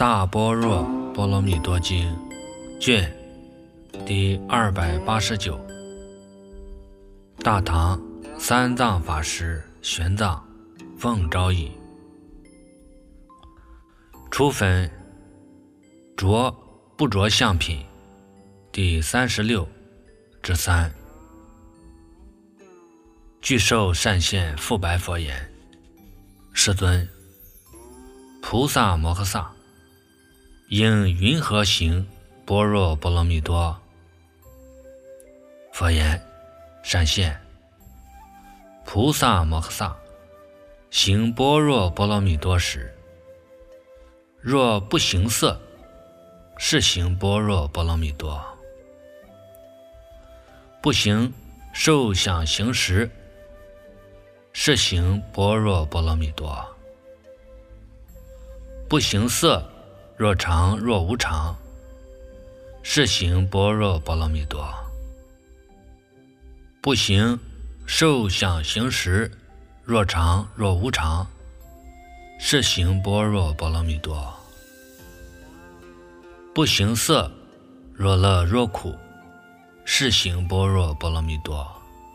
大般若波罗蜜多经卷第289，大唐三藏法师玄奘奉诏译，初分着不着相品第36之3。具受善现复白佛言：世尊，菩萨摩诃萨应云何行般若波罗蜜多？佛言：善现，菩萨摩诃萨行般若波罗蜜多时，若不行色，是行般若波罗蜜多；不行受想行识，是行般若波罗蜜多；不行色，若常若无常，是行般若波罗蜜多；不行受想行识，若常若无常，是行般若波罗蜜多；不行色，若乐若苦，是行般若波罗蜜多；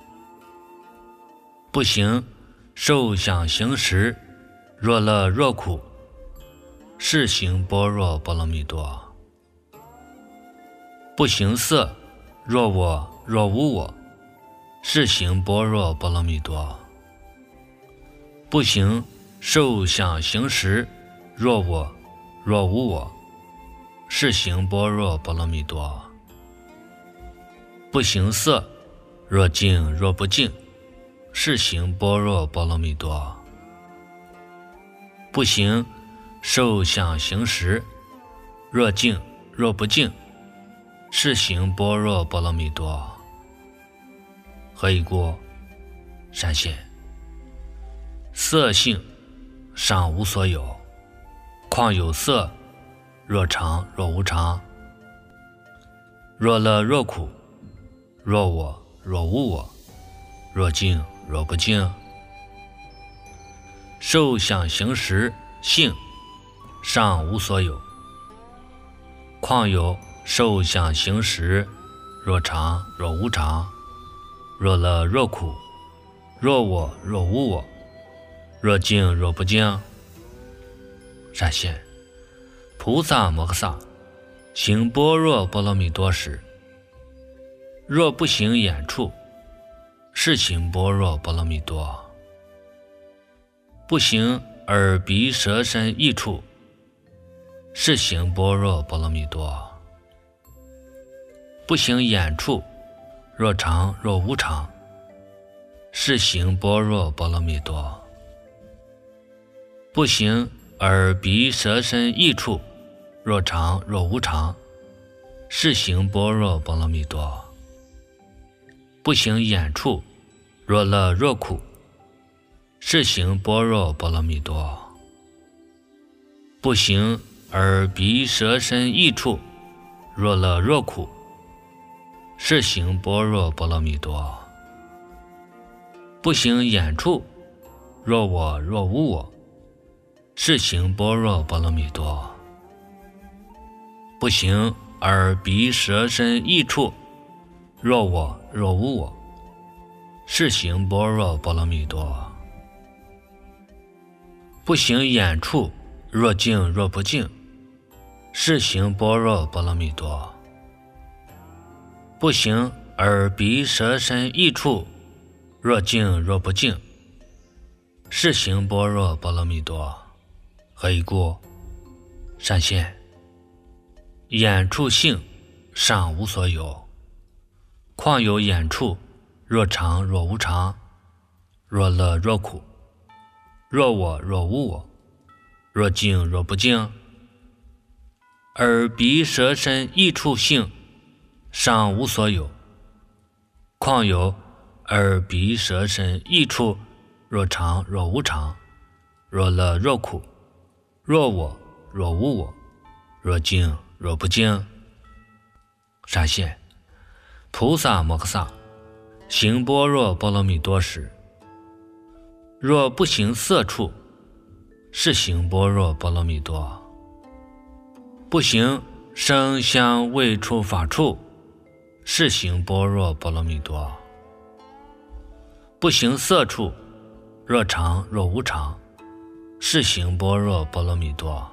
不行受想行识，若乐若苦，是行般若波罗蜜多；不行色，若我若无我，是行般若波罗蜜多；不行受想行识，若我若无我，是行般若波罗蜜多；不行色，若净若不净，是行般若波罗蜜多；不行受想行识，若净若不净，是行般若波罗蜜多。何以故？善现，色性尚无所有，况有色，若常若无常，若乐若苦，若我若无我，若净若不净。受想行识性尚无所有，况有受想行识，若常若无常，若乐若苦，若我若无我，若净若不净。善现，菩萨摩诃萨行般若波罗蜜多时，若不行眼处，是行般若波罗蜜多；不行耳鼻舌身意处，是行般若波罗蜜多；不行眼处，若常若无常，是行般若波罗蜜多；不行耳鼻舌身意处，若常若无常，是行般若波罗蜜多；不行眼处，若乐若苦，是行般若波罗蜜多；不行耳鼻舌身意处，若乐若苦，是行般若波罗蜜多；不行眼处，若我若无我，是行般若波罗蜜多；不行耳鼻舌身意处，若我若无我，是行般若波罗蜜多；不行眼处，若净若不净，是行般若波罗蜜多；不行耳鼻舌身意处，若净若不净，是行般若波罗蜜多。何以故？善现，眼处性尚无所有，况有眼处，若常若无常，若乐若苦，若我若无我，若净若不净。耳鼻舌身意处性尚无所有，况有耳鼻舌身意处，若常若无常，若乐若苦，若我若无我，若净若不净。善现，菩萨摩诃萨行般若波罗蜜多时，若不行色处，是行般若波罗蜜多； 不行声香味触法处，是行般若波罗蜜多。不行色处，若常若无常，是行般若波罗蜜多。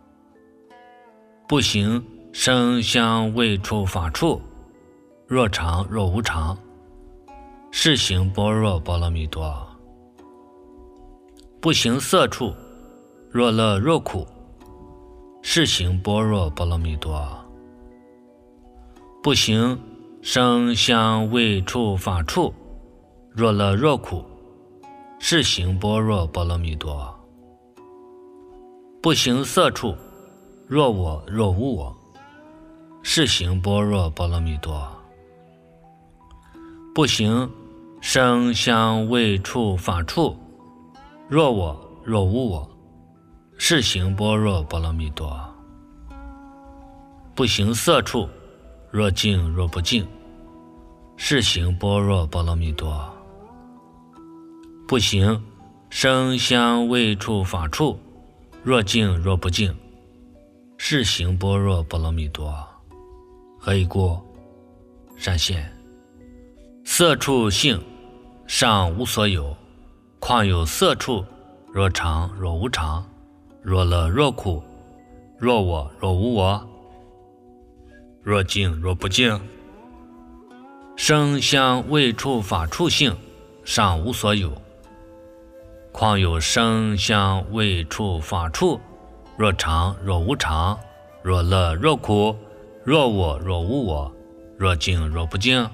不行声香味触法处，若常若无常，是行般若波罗蜜多。不行色处，若乐若苦，是行般若波罗蜜多。不行声香味触法处，若乐若苦，是行般若波罗蜜多。不行色处，若我若无我，是行般若波罗蜜多。不行声香味触法处，若我若无我，是行般若波罗蜜多。不行色处，若净若不净，是行般若波罗蜜多。不行声香味触法处，若净若不净，是行般若波罗蜜多。何以故？善现色处性尚无所有，况有色处，若常若无常，若乐若苦，若我若无我，若净若不净。声香味触法处性尚无所有，况有声香味触法处，若常若无常，若乐若苦，若我若无我，若净若不净。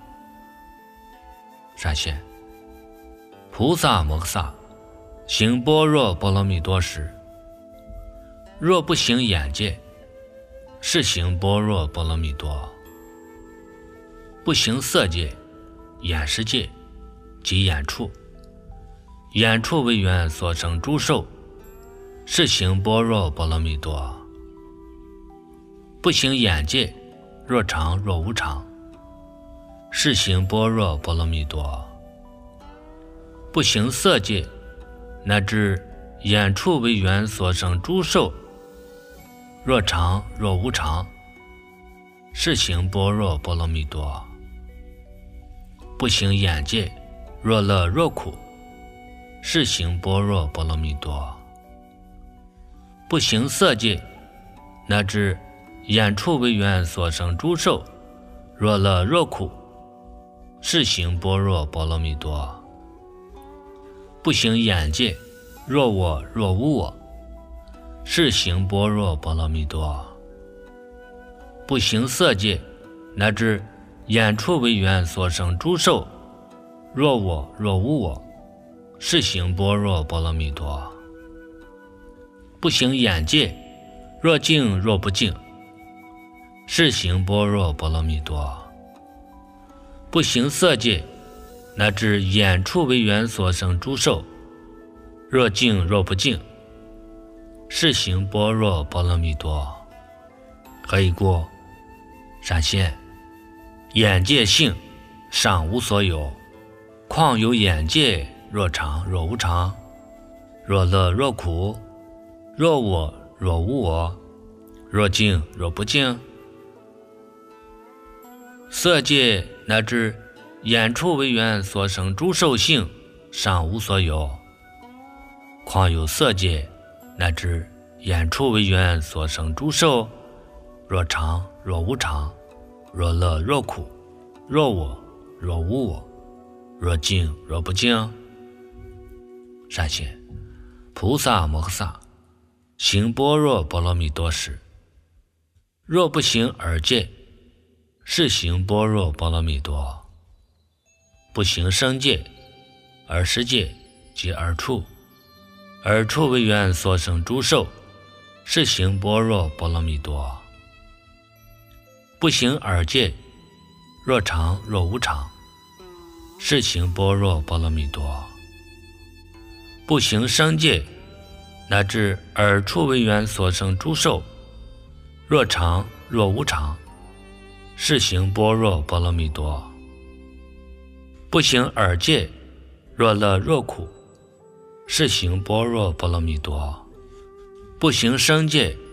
善现菩萨摩诃萨行般若波罗蜜多时，若不行眼界，是行般若波罗蜜多。不行色界、眼识界及眼处，眼处为缘所生诸受，是行般若波罗蜜多。不行眼界，若常若无常，是行般若波罗蜜多。不行色界，乃至眼处为缘所生诸受，若常若无常，是行般若波罗蜜多。不行眼界，若乐若苦，是行般若波罗蜜多。不行色界，乃至眼处为缘所生诸受，若乐若苦，是行般若波罗蜜多。不行眼界，若我若无我，是行般若波罗蜜多。不行色界，乃至眼处为缘所生诸受，若我若无我，是行般若波罗蜜多。不行眼界，若净若不净，是行般若波罗蜜多。不行色界，乃至眼处为缘所生诸受，若净若不净，是行般若波罗蜜多。何以故？善现眼界性尚无所有，况有眼界，若常若无常，若乐若苦，若我若无我，若净若不净。色界乃至眼处为缘所生诸受性尚无所有，况有色界乃至眼处为缘所生诸受，若常若无常，若乐若苦，若我若无我，若净若不净。善现菩萨摩诃萨行般若波罗蜜多时，若不行耳界，是行般若波罗蜜多。不行声界、耳识界及耳处，耳处为缘所生诸受，是行般若波罗蜜多。不行耳界，若常若无常，是行般若波罗蜜多。不行声界，乃至耳处为缘所生诸受，若常若无常，是行般若波罗蜜多。不行耳界，若乐若苦，是行般若波罗蜜多。不行声界，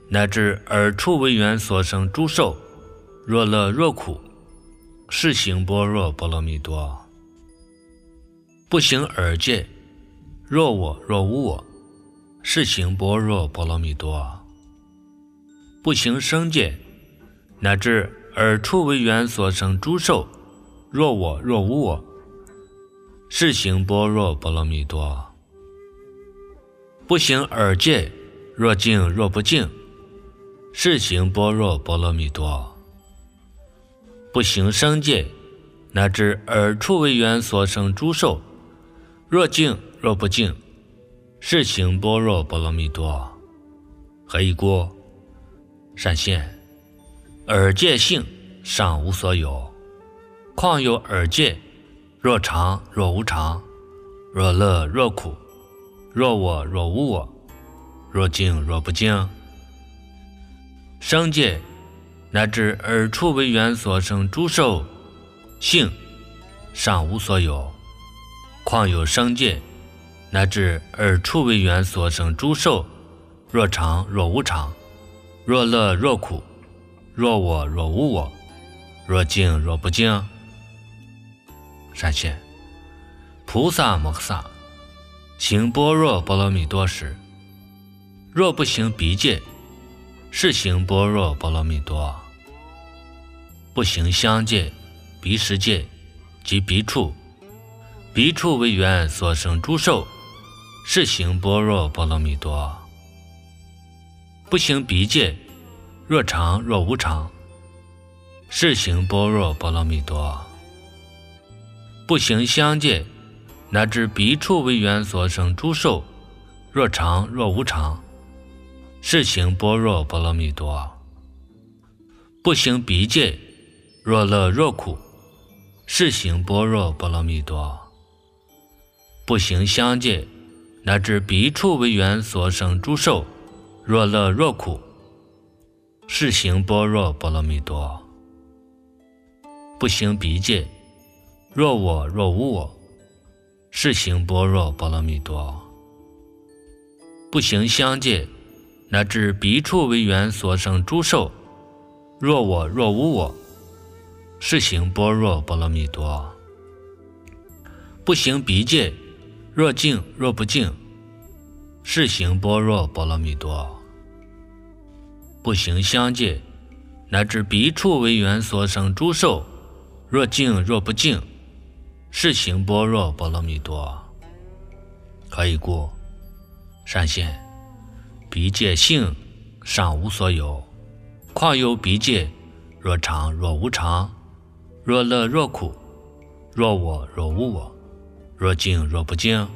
乃至耳处为缘所生诸受，若乐若苦，是行般若波罗蜜多。不行耳界，若我若无我，是行般若波罗蜜多。不行声界，乃至耳处为缘所生诸受，若我若无我，是行般若波罗蜜多。不行耳界，若净若不净，是行般若波罗蜜多。不行声界，乃至耳处为缘所生诸受，若净若不净，是行般若波罗蜜多。何以故？善现，耳界性尚无所有，况有耳界，若常若无常，若乐若苦，若我若无我，若净若不净。声界乃至耳处为缘所生诸受性尚无所有，况有声界，乃至耳处为缘所生诸受，若常若无常，若乐若苦，若我若无我，若净若不净。善现，菩萨摩诃萨行般若波罗蜜多时，若不行鼻界，是行般若波罗蜜多。不行香界、鼻识界及鼻处，鼻处为缘所生诸受，是行般若波罗蜜多。不行鼻界，若常若无常，是行般若波罗蜜多。不行香界，乃至鼻处为缘所生诸受，若常若无常，是行般若波罗蜜多。不行鼻界，若乐若苦，是行般若波罗蜜多。不行香界，乃至鼻处为缘所生诸受，若乐若苦，是行般若波罗蜜多。不行鼻界，若我若无我，是行般若波罗蜜多。不行香界，乃至鼻处为缘所生诸受，若我若无我，是行般若波罗蜜多。不行鼻界，若净若不净，是行般若波罗蜜多。不行香界，乃至鼻处为缘所生诸受，若净若不净，是行般若波罗蜜多。何以故？善现，鼻界性尚无所有，况有鼻界，若常若无常，若乐若苦，若我若无我，若净若不净。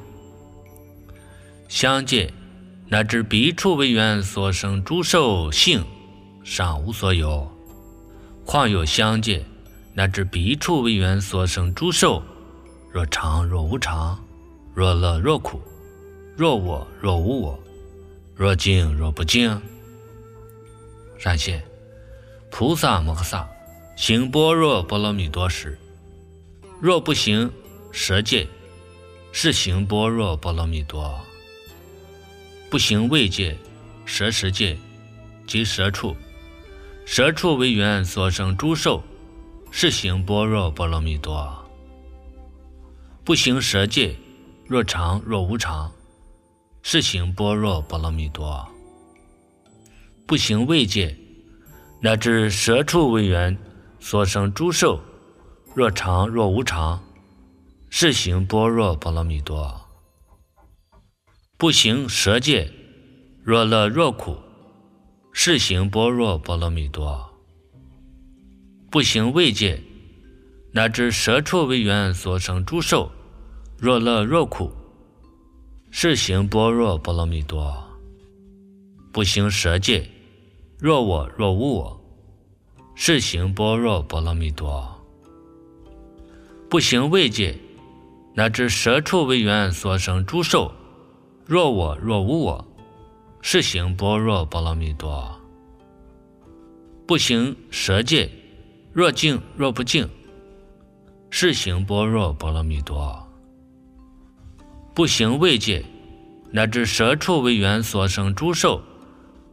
香界乃至鼻处为缘所生诸受性尚无所有，况有香界，乃至鼻处为缘所生诸受，若常若无常，若乐若苦，若我若无我，若净若不净。善现，菩萨摩诃萨行般若波罗蜜多时，若不行舌界，是行般若波罗蜜多。不行味界、舌识界及舌处，舌处为缘所生诸受，是行般若波罗蜜多。不行舌界，若常若无常，是行般若波罗蜜多。不行味界，乃至舌处为缘所生诸受，若常若无常，是行般若波罗蜜多。不行舌界，若乐若苦，是行般若波罗蜜多。不行味界，乃至舌处为缘所生诸受，若乐若苦，是行般若波罗蜜多。不行舌界，若我若无我，是行般若波罗蜜多。不行味界，乃至舌处为缘所生诸受，若我若无我，是行般若波罗蜜多。不行舌界，若净若不净，是行般若波罗蜜多。不行味界，乃至舌处为缘所生诸受，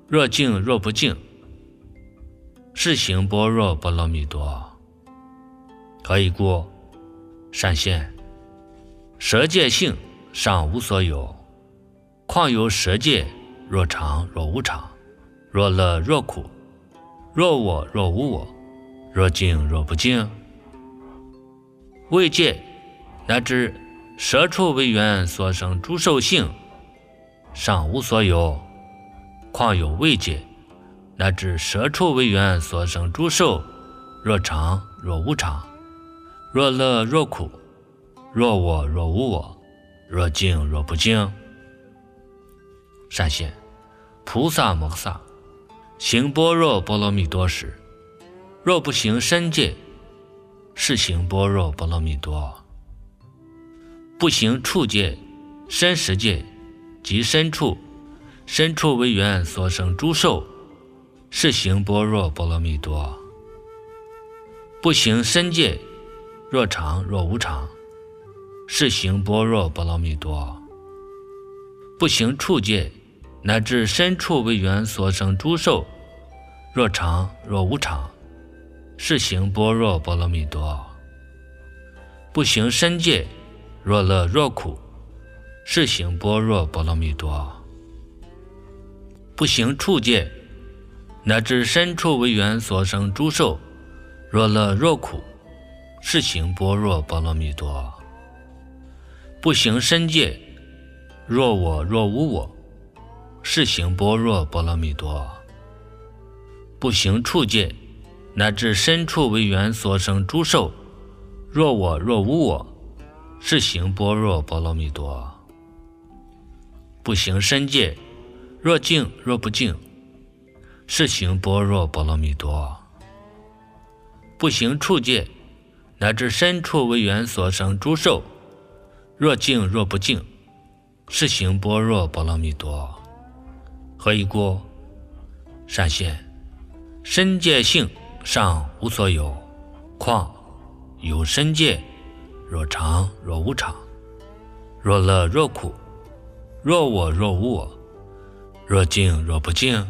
若净若不净，是行般若波罗蜜多。何以故？善现舍界性尚无所有，况有舍界，若常若无常，若乐若苦，若我若无我，若净若不净。为界乃至舍处为缘所生诸受性尚无所有，况有为界乃至舍处为缘所生诸受，若常若无常，若乐若苦，若我若无我，若净若不净。善现菩萨摩诃萨行般若波罗蜜多时，若不行身界，是行般若波罗蜜多。不行处界、身识界及身处为缘所生诸受，是行般若波罗蜜多。不行身界，若常若无常，是行般若波罗蜜多。不行处界乃至身处为缘所生诸受，若常若无常，是行般若波罗蜜多。不行身界，若乐若苦，是行般若波罗蜜多。不行处界乃至身处为缘所生诸受，若乐若苦，是行般若波罗蜜多。不行身界，若我若无我，是行般若波罗蜜多。不行处界乃至身处为缘所生诸受，若我若无我，是行般若波罗蜜多。不行身界，若净若不净，是行般若波罗蜜多。不行处界乃至身处为缘所生诸受，若净若不净，是行般若波罗蜜多。何以故？善现身界性尚无所有，况有身界，若常若无常，若乐若苦，若我若无我，若净若不净。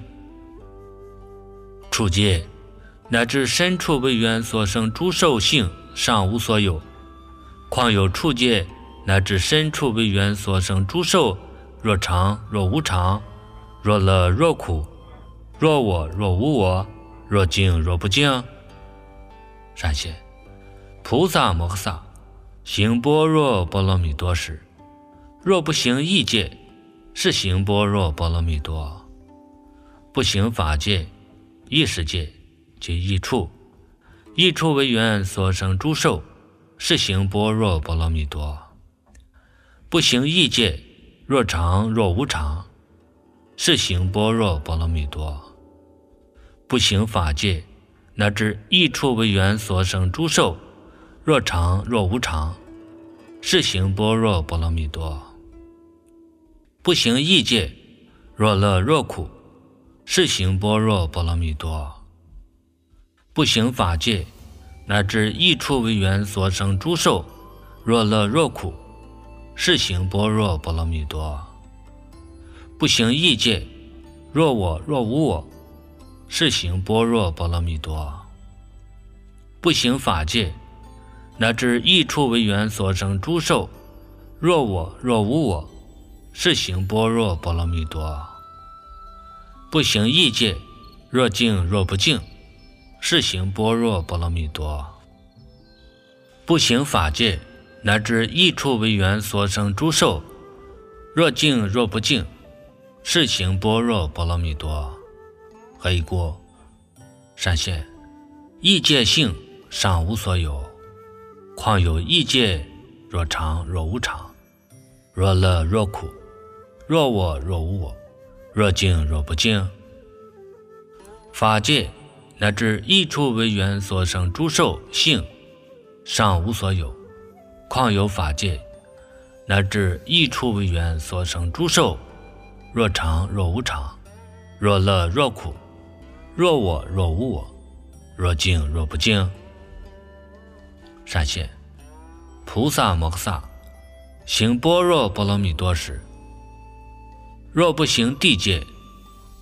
处界乃至身处为缘所生诸受性尚无所有，况有处界乃至身处为缘所生诸受，若常若无常，若乐若苦，若我若无我，若净若不净。善现菩萨摩诃萨行般若波罗蜜多时，若不行意界，是行般若波罗蜜多。不行法界、意识界及意处为缘所生诸受，是行般若波罗蜜多。不行意界，若常若无常，是行般若波罗蜜多。不行法界乃至意处为缘所生诸受，若常若无常，是行般若波罗蜜多。不行意界，若乐若苦，是行般若波罗蜜多。不行法界乃至意处为缘所生诸受，若乐若苦，是行般若波罗蜜多。不行意界，若我若无我，是行般若波罗蜜多。不行法界乃至意处为缘所生诸受，若我若无我，是行般若波罗蜜多。不行意界，若净若不净，是行般若波罗蜜多。不行法界乃至意处为缘所生诸受，若净若不净，是行般若波罗蜜多。何以故？善现意界性尚无所有，况有意界，若常若无常，若乐若苦，若我若无我，若净若不净。法界乃至意处为缘所生诸受性尚无所有，况有法界乃至意处为缘所生诸受，若常若无常，若乐若苦，若我若无我，若净若不净。善现菩萨摩诃萨行般若波罗蜜多时，若不行地界，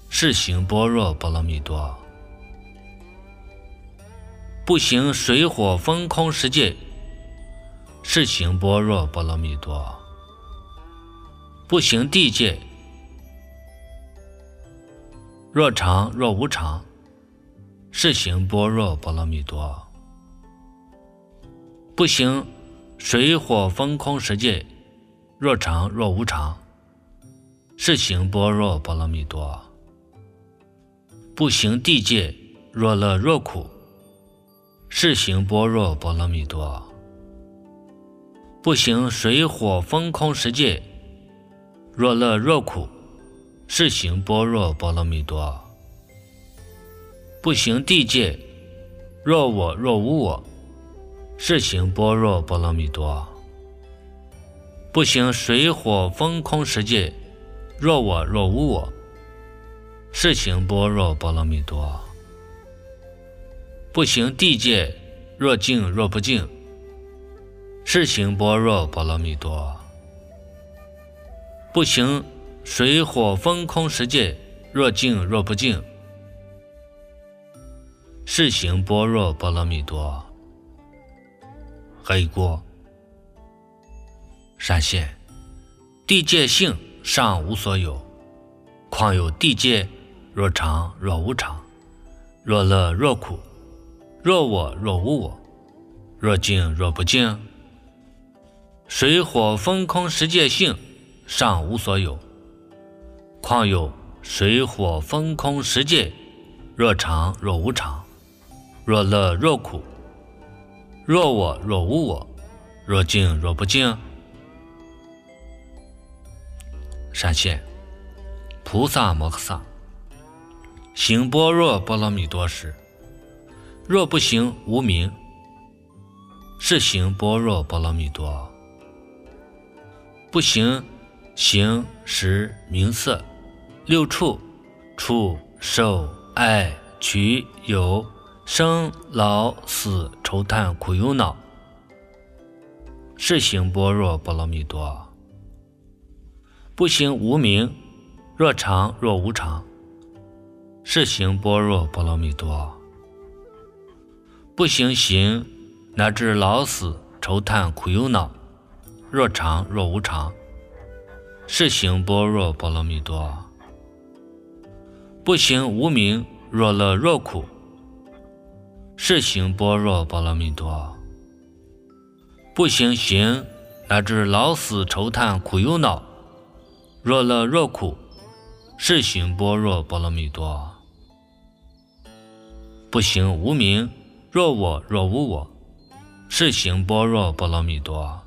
是行般若波罗蜜多。不行水火风空十界，是行般若波罗蜜多。不行地界，若常若无常，是行般若波罗蜜多。不行水火风空十界，若常若无常，是行般若波罗蜜多。不行地界，若乐若苦，是行般若波罗蜜多。不行水火风空十界，若乐若苦，是行般若波罗蜜多。不行地界，若我若无我，是行般若波罗蜜多。不行水火风空十界，若我若无我，是行般若波罗蜜多。不行地界，若静若不静，是行般若波罗蜜多。不行水火风空十界，若静若不静，是行般若波罗蜜多。黑锅闪现地界性尚无所有，况有地界，若常若无常，若乐若苦，若我若无我，若静若不静。水火风空十界性尚无所有，况有水火风空十界，若常若无常，若乐若苦，若我若无我，若静若不静。闪现菩萨摩诃萨行般若波罗蜜多时，若不行无明，是行般若波罗蜜多。不行形识名色六处触受爱取有生老死愁叹苦忧恼，是行般若波罗蜜多。不行无明，若常若无常，是行般若波罗蜜多。不行行乃至老死愁叹苦忧恼，若常若无常，是行般若波罗蜜多。不行无明，若乐若苦，是行般若波罗蜜多。不行行乃至老死愁叹苦忧恼，若乐若苦，是行般若波罗蜜多。不行无明，若我若无我，是行般若波罗蜜多。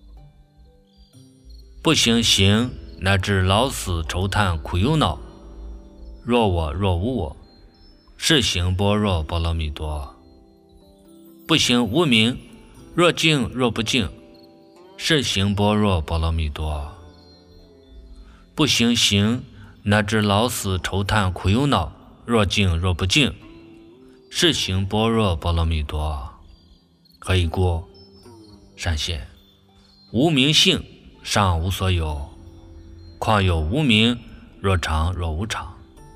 不行行乃至老死愁叹苦忧恼，若我若无我，是行般若波罗蜜多。不行无明，若静若不静，是行般若波罗蜜多。不行行乃至老死愁叹苦忧恼，若静若不静，是行般若波罗蜜多。黑锅闪现无明性尚无所有，况有无明，若常若无常，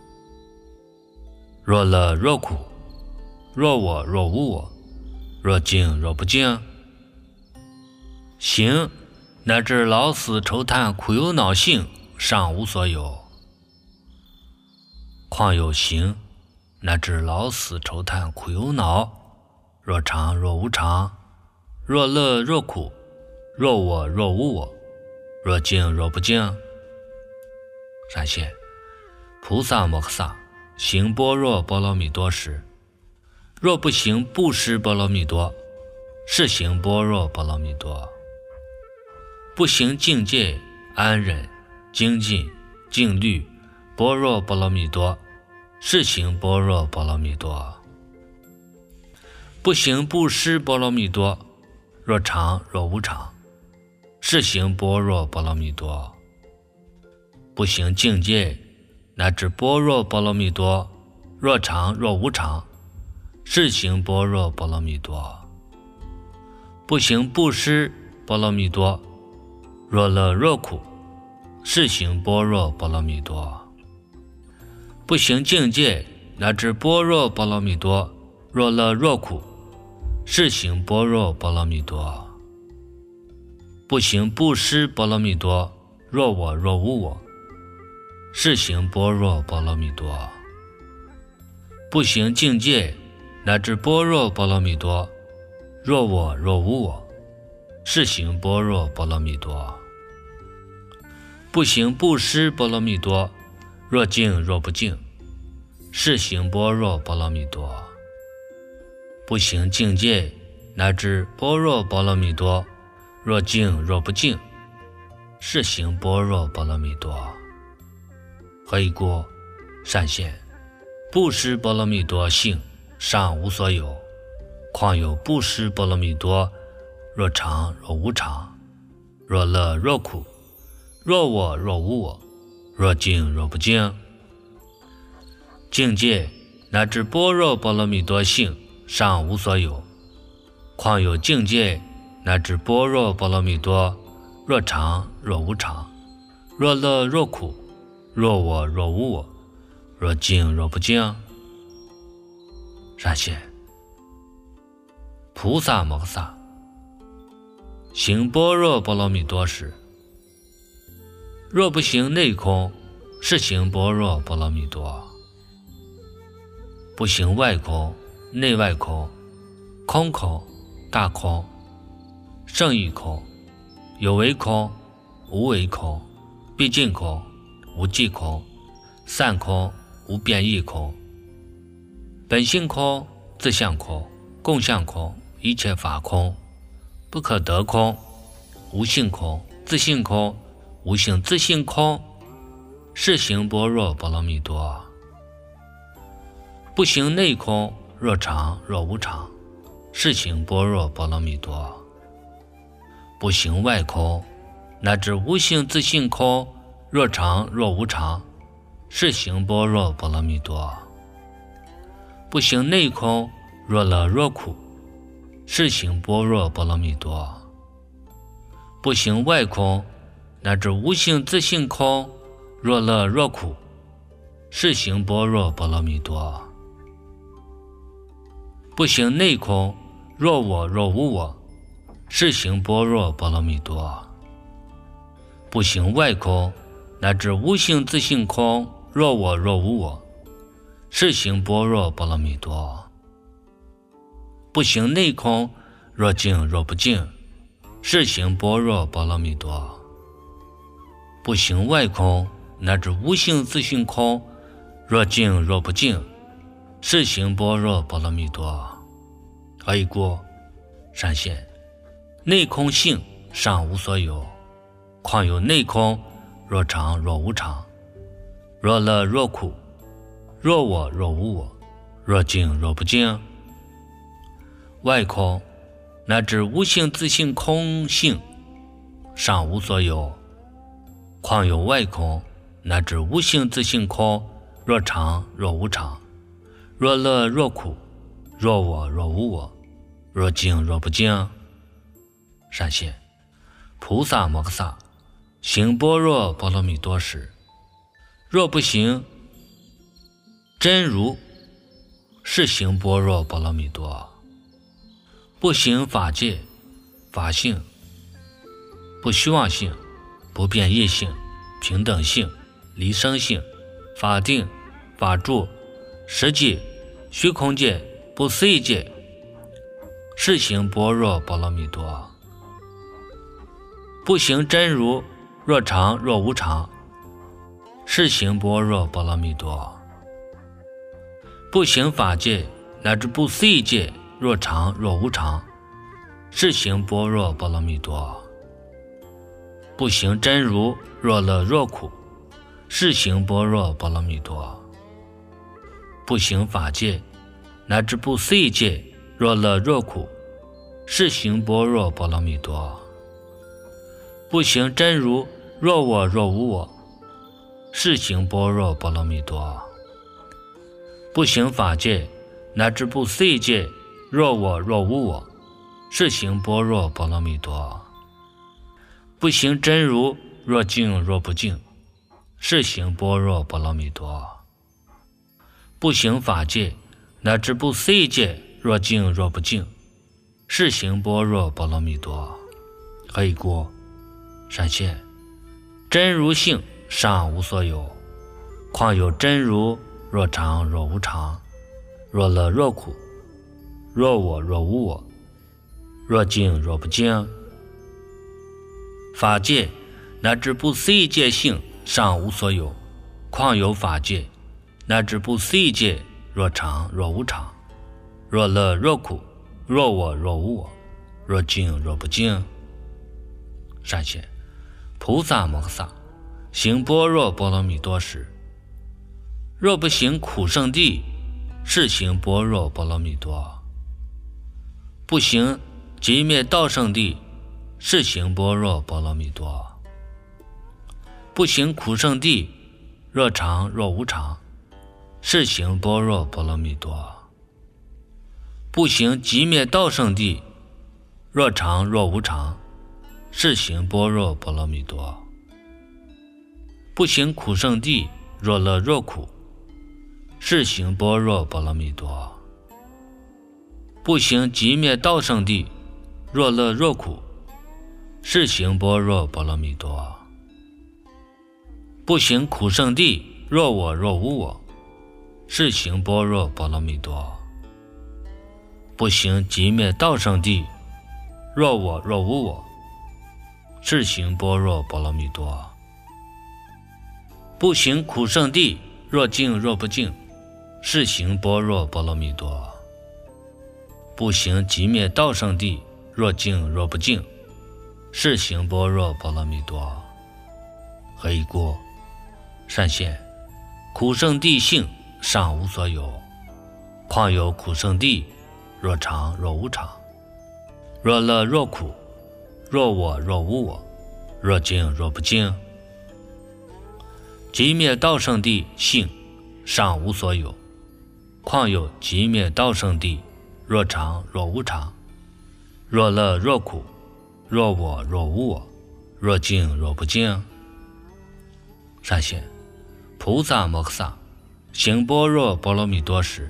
若乐若苦，若我若无我，若静若不静。行乃至老死愁叹苦忧恼性尚无所有，况有行乃至老死愁叹苦忧恼，若常若无常，若乐若苦，若我若无我，若静若不静。闪现菩萨摩诃萨行般若波罗蜜多时，若不行布施波罗蜜多，是行般若波罗蜜多。不行境界安忍精进静虑般若波罗蜜多，是行般若波罗蜜多。不行布施波罗蜜多，若常若无常，是行般若波罗蜜多。不行境界乃至般若波罗蜜多，若常若无常，是行般若波罗蜜多。不行布施波罗蜜多，若乐若苦，是行般若波罗蜜多。 不行境界，乃至般若波罗蜜多，若乐若苦，是行般若波罗蜜多。不行布施波罗蜜多，若我若无我，是行般若波罗蜜多。不行境界，乃至般若波罗蜜多，若我若无我，是行般若波罗蜜多。不行布施波罗蜜多，若净若不净，是行般若波罗蜜多。不行境界，乃至般若波罗蜜多，若净若不净，是行般若波罗蜜多。何以故？善现，布施波罗蜜多性尚无所有，况有布施波罗蜜多，若常若无常，若乐若苦，若我若无我，若净若不净。境界乃至般若波罗蜜多性尚无所有，况有境界乃至般若波罗蜜多，若常若无常，若乐若苦，若我若无我，若净若不净。善现，菩萨摩诃萨行般若波罗蜜多时，若不行内空，是行般若波罗蜜多。不行外空、内外空、空空、大空、胜义空、有为空、无为空、毕竟空、无际空、散空、无变异空、本性空、自相空、共相空、一切法空、不可得空、无性空、自性空、无性自性空，是行般若波罗蜜多。不行内空，若常若无常，是行般若波罗蜜多。不行外空，乃至无性自性空，若常若无常，是行般若波罗蜜多。不行内空，若乐若苦，是行般若波罗蜜多。不行外空，乃至无性自性空，若乐若苦，是行般若波罗蜜多。不行内空，若我若无我，是行般若波罗蜜多。不行外空，乃至无性自性空，若我若无我，是行般若波罗蜜多。不行内空，若净若不净，是行般若波罗蜜多。不行外空，乃至无性自性空，若净若不净，是行般若波罗蜜多。何以故？善现，内空性尚无所有，况有内空，若常若无常，若乐若苦，若我若无我，若净若不净。外空乃至无性自性空性尚无所有，况有外空乃至无性自性空，若常若无常，若乐若苦，若我若无我，若净若不净。善现，菩萨摩诃萨行般若波罗蜜多时，若不行真如，是行般若波罗蜜多。不行法界、法性、不虚妄性、不变异性、平等性、离生性、法定、法住、实际、虚空界、不思议界，是行般若波罗蜜多。不行真如，若常若无常，是行般若波罗蜜多。不行法界乃至不思议界，若常若无常，是行般若波罗蜜多。不行真如，若乐若苦，是行般若波罗蜜多。不行法界乃至不思议界，若乐若苦，是行般若波罗蜜多。不行真如，若我若无我，是行般若波罗蜜多。不行法界乃至不思议界，若我若无我，是行般若波罗蜜多。不行真如，若净若不净，是行般若波罗蜜多。 不行法界，乃至不思议界，若净若不净，是行般若波罗蜜多。何以故？闪现真如性尚无所有，况有真如，若常若无常，若乐若苦，若我若无我，若净若不净。法界乃至不思议界性尚无所有，况有法界乃至不思议界，若常若无常，若乐若苦，若我若无我，若净若不净。闪现菩萨摩诃萨行般若波罗蜜多时，若不行苦圣地，是行般若波罗蜜多；不行寂灭道圣地，是行般若波罗蜜多；不行苦圣地，若常若无常，是行般若波罗蜜多；不行寂灭道圣地，若常若无常，是行般若波罗蜜多；不行苦圣地，若乐若苦，是行般若波罗蜜多；不行寂灭道圣地，若乐若苦，是行般若波罗蜜多；不行苦圣地，若我若无我，是行般若波罗蜜多；不行寂灭道圣地，若我若无我，是行般若波罗蜜多；不行苦圣地，若净若不净，是行般若波罗蜜多；不行寂灭道圣地，若净若不净，是行般若波罗蜜多。何以故？闪现苦圣地性尚无所有，况有苦圣地，若常若无常，若乐若苦，若我若无我，若净若不净。寂灭道圣地性尚无所有，况有寂灭道圣地，若常若无常，若乐若苦，若我若无我，若净若不净。闪现菩萨摩诃萨行般若波罗蜜多时，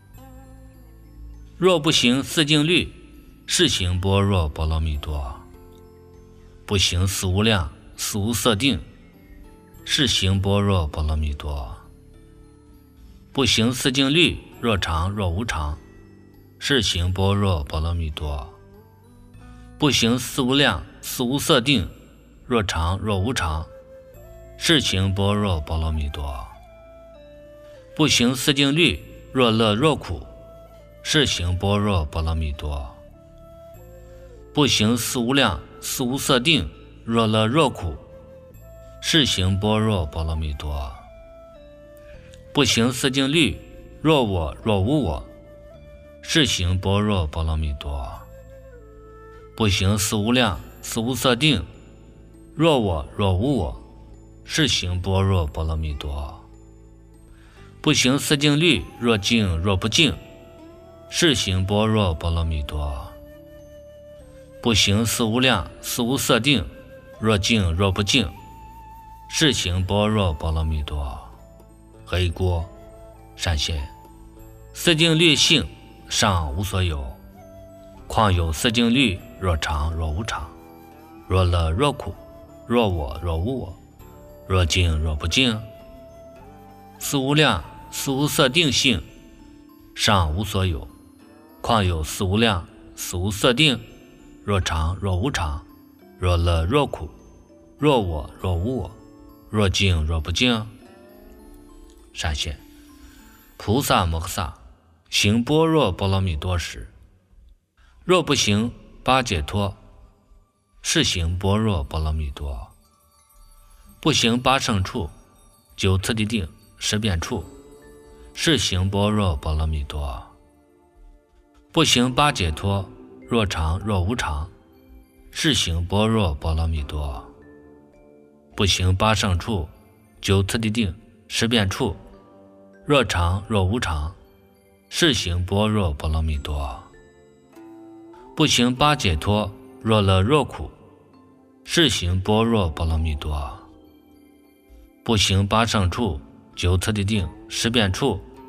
若不行四静虑，是行般若波罗蜜多；不行四无量四无色定，是行般若波罗蜜多；不行四静虑，若常若无常，是行般若波罗蜜多；不行四无量四无色定，若常若无常，是行般若波罗蜜多；不行四静虑，若乐若苦，是行般若波罗蜜多；不行四无量四无色定，若乐若苦，是行般若波罗蜜多；不行四静虑，若我若无我，是行般若波罗蜜多；不行四无量四无色定，若我若无我，是行般若波罗蜜多；不行四静虑，若净若不净，是行般若波罗蜜多；不行四无量四无色定，若净若不净，是行般若波罗蜜多。何以故？闪现四静虑性尚无所有，况有四静虑，若常若无常，若乐若苦，若我若无我，若净若不净。四无量四无色定性尚无所有，况有四无量四无色定，若常若无常，若乐若苦，若我若无我，若净若不净。闪现菩萨摩诃萨行般若波罗蜜多时，若不行八解脱，是行般若波罗蜜多；不行八胜处九次第定十遍处，是行般若波罗蜜多；不行八解脱，若常若无常，是行般若波罗蜜多；不行八胜处九次第定十遍处，若常若无常，是行般若波罗蜜多；不行八解脱，若乐若苦，是行般若波罗蜜多；不行八胜处九次第定十遍处，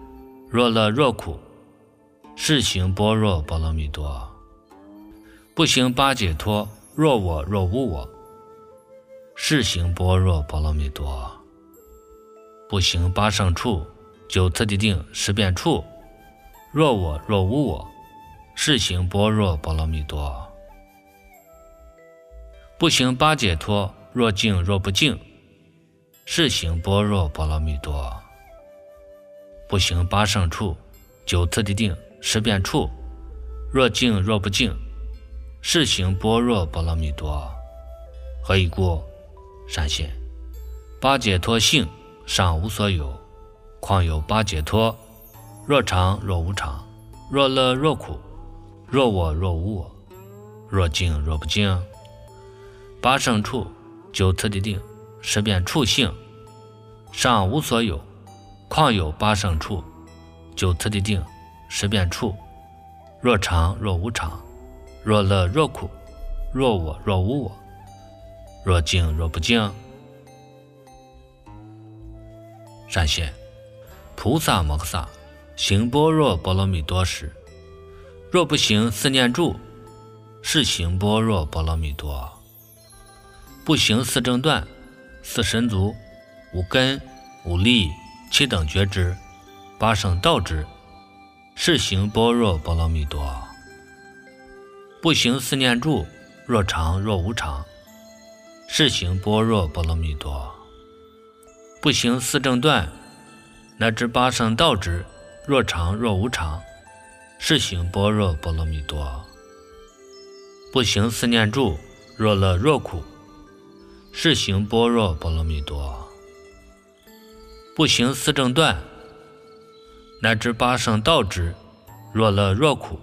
若乐若苦，是行般若波罗蜜多。不行八解脱，若我若无我，是行般若波罗蜜多。不行八胜处，九次第定，十遍处，若我若无我，是行般若波罗蜜多。不行八解脱，若净若不净，是行般若波罗蜜多。不行八胜处，九次第定，十遍处，若净若不净，是行般若波罗蜜多。何以故？善现八解脱性尚无所有，况有八解脱，若常若无常，若乐若苦，若我若无我，若净若不净。八胜处，九次第定，十遍处性尚无所有，况有八胜处，九次第定，十遍处，若常若无常，若乐若苦，若我若无我，若净若不净。善现菩萨摩诃萨行般若波罗蜜多时，若不行四念住，是行般若波罗蜜多。不行四正断，四神足，五根，五力，七等觉支，八圣道支，是行般若波罗蜜多。不行四念住，若常若无常，是行般若波罗蜜多。不行四正断，乃至八圣道支，若常若无常，是行般若波罗蜜多。不行四念住，若乐若苦，是行般若波罗蜜多。不行四正断，乃至八圣道支，若乐若苦，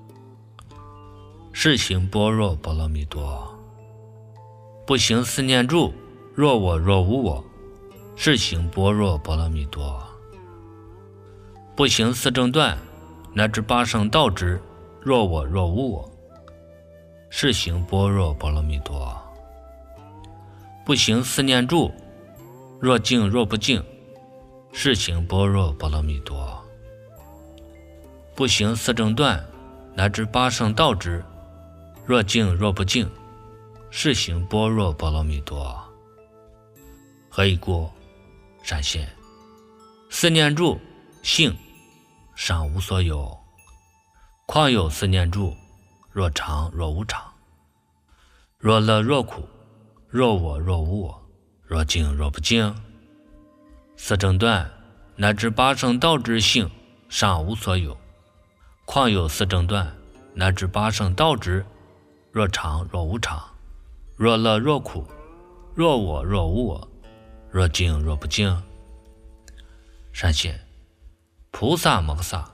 是行般若波罗蜜多。不行四念住，若我若无我，是行般若波罗蜜多。不行四正断，乃至八圣道支，若我若无我，是行般若波罗蜜多。不行四念住，若净若不净，是行般若波罗蜜多。不行四正断，乃至八圣道支，若净若不净，是行般若波罗蜜多。何以故？善现四念住性尚无所有，况有四念住，若常若无常，若乐若苦，若我若无我，若净若不净。四正断乃至八圣道支性尚无所有，况有四正断乃至八圣道支，若常若无常，若乐若苦，若我若无我，若净若不净。善现菩萨摩诃萨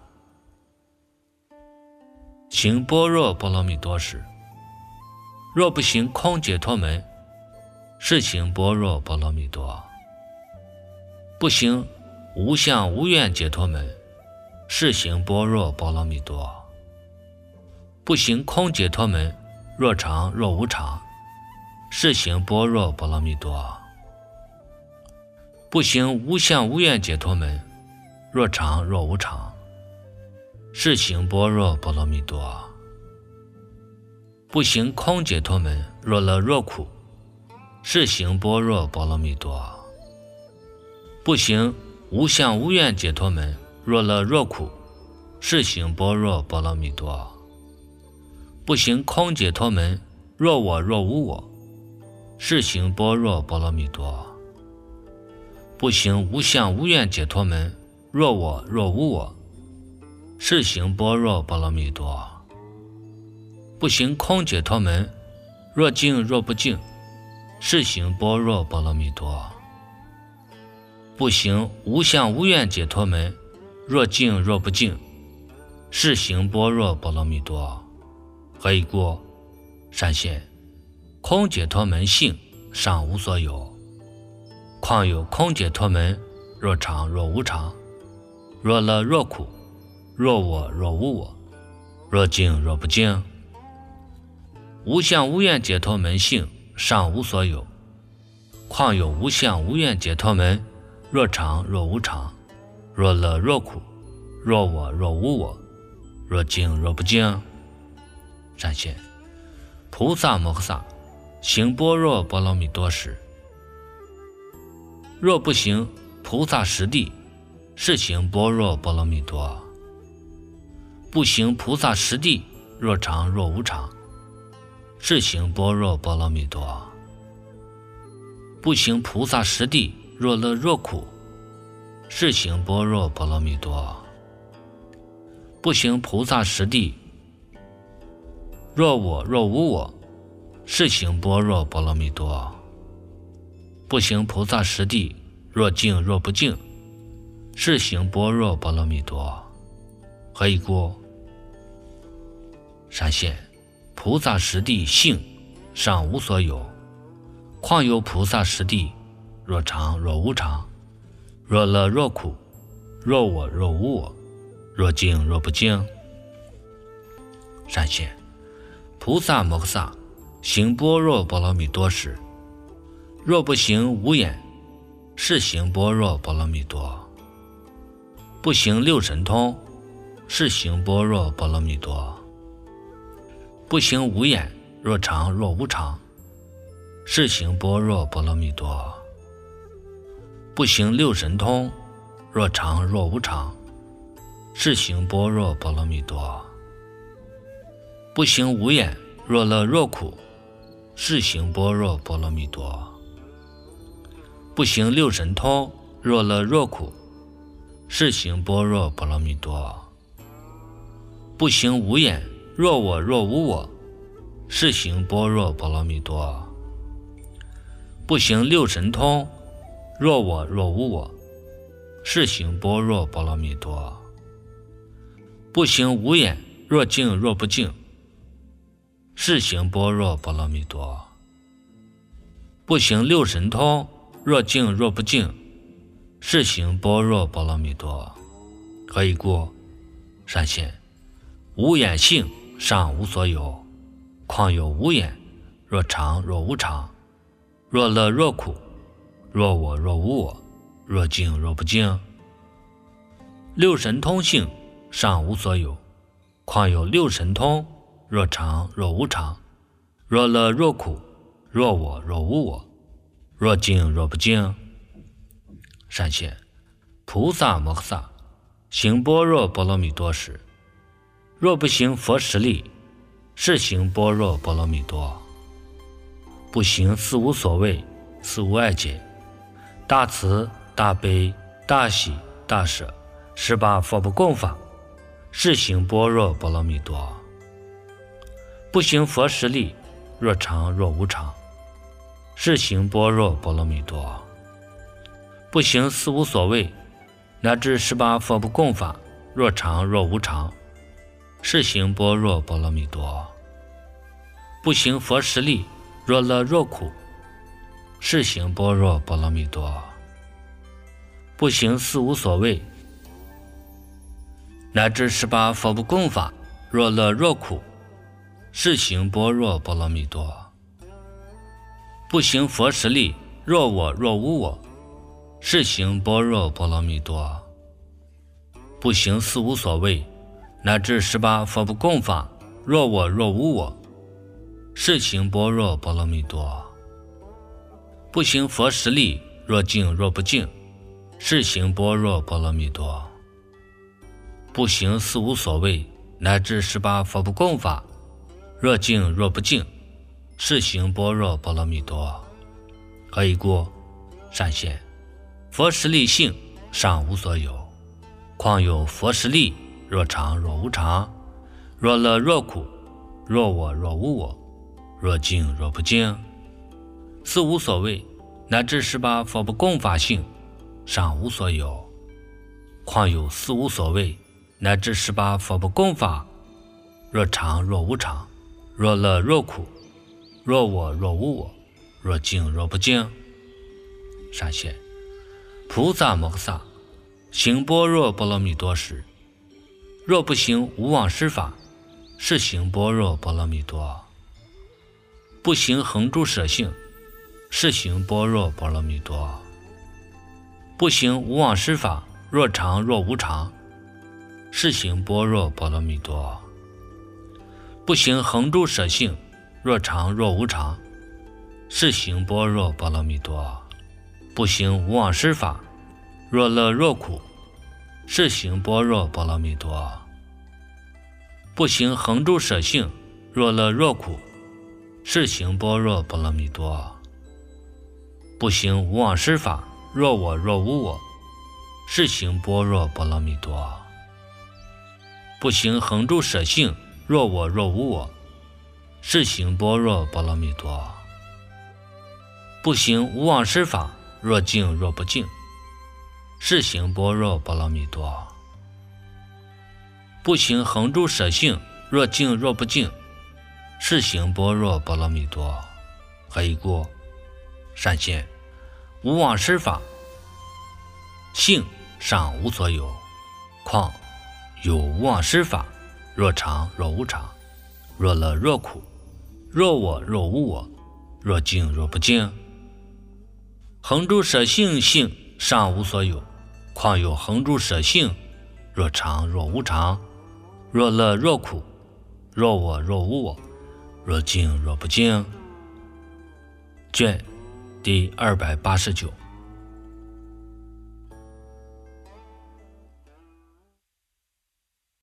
行般若波罗蜜多时，若不行空解脱门，是行般若波罗蜜多。不行无相无愿解脱门，是行般若波罗蜜多。不行空解脱门，若常若无常，是行般若波罗蜜多。不行无相无愿解脱门，若常若无常，是行般若波罗蜜多。不行空解脱门，若乐若苦，是行般若波罗蜜多。不行无相无愿解脱门，若乐若苦，是行般若波罗蜜多。不行空解脱门，若我若无我，是行般若波罗蜜多。不行无相无愿解脱门，若我若无我，是行般若波罗蜜多。不行空解脱门，若净若不净，是行般若波罗蜜多。不行无相无愿解脱门，若净若不净，是行般若波罗蜜多。何以故？善现空解脱门性尚无所有，况有空解脱门，若常若无常，若乐若苦，若我若无我，若净若不净。无相无愿解脱门性尚无所有，况有无相无愿解脱门，若常若无常，若乐若苦， 若我若无我，若净若不净。闪现菩萨摩诃萨行般若波罗蜜多时，若不行菩萨实地，是行般若波罗蜜多。不行菩萨实地，若常若无常，是行般若波罗蜜多。不行菩萨实地，若乐若苦，是行般若波罗蜜多。不行菩萨实地，若我若无我，是行般若波罗蜜多。不行菩萨实地，若净若不净，是行般若波罗蜜多。何以故？闪现菩萨实地性尚无所有，况有菩萨实地，若常若无常，若乐若苦，若我若无我，若净若不净。闪现菩萨摩诃萨行般若波罗蜜多时，若不行无眼，是行般若波罗蜜多。不行六神通，是行般若波罗蜜多。不行无眼，若常若无常，是行般若波罗蜜多。不行六神通，若常若无常，是行般若波罗蜜多。不行无眼，若乐若苦，是行般若波罗蜜多。不行六神通，若乐若苦，是行般若波罗蜜多。不行无眼，若我若无我，是行般若波罗蜜多。不行六神通，若我若无我，是行般若波罗蜜多。不行无眼，若净若不净，是行般若波罗蜜多。不行六神通，若净若不净，是行般若波罗蜜多。何以故？闪现无眼性尚无所有，况有无眼，若常若无常，若乐若苦，若我若无我，若净若不净。六神通性尚无所有，况有六神通，若常若无常，若乐若苦，若我若无我，若净若不净。闪现菩萨摩诃萨行般若波罗蜜多时，若不行佛实力，是行般若波罗蜜多。不行四无所谓，四无碍解，大慈大悲大喜大舍18佛不共法，是行般若波罗蜜多。不行佛实力，若常若无常，是行般若波罗蜜多。不行四无所谓，乃至18佛不共法，若常若无常，是行般若波罗蜜多。不行佛实力，若乐若苦，是行般若波罗蜜多。不行四无所谓，乃至18佛不共法，若乐若苦，是行般若波罗蜜多。不行佛实力，若我若无我，是行般若波罗蜜多。不行四无所谓，乃至18佛不共法，若我若无我，是行般若波罗蜜多。不行佛实力，若净若不净，是行般若波罗蜜多。不行四无所谓，乃至18佛不共法，若净若不净，是行般若波罗蜜多。何以故？闪现佛实力性尚无所有，况有佛实力，若常若无常，若乐若苦，若我若无我，若净若不净。四无所谓，乃至18佛不共法性尚无所有，况有四无所谓，乃至18佛不共法，若常若无常，若乐若苦，若我若无我，若净若不净。闪现菩萨摩诃萨行般若波罗蜜多时，若不行无妄施法，是行般若波罗蜜多。不行恒诸舍性，是行般若波罗蜜多。不行无妄施法，若常若无常， 是行般若波罗蜜多。不行恒住舍性，若常若无常，是行般若波罗蜜多。不行无妄施法，若乐若苦，是行般若波罗蜜多。不行恒住舍性，若乐若苦，是行般若波罗蜜多。不行无妄施法，若我若无我，是行般若波罗蜜多。不行恒住舍性，若我若无我，是行般若波罗蜜多。不行无妄施法，若净若不净，是行般若波罗蜜多。不行恒住舍性，若净若不净，是行般若波罗蜜多。何以故？善现无妄施法，性尚无所有，况有无妄施法，若常若无常，若乐若苦，若我若无我，若净若不净。恒住舍性性尚无所有，况有恒住舍性，若常若无常，若乐若苦，若我若无我，若净若不净。卷第289。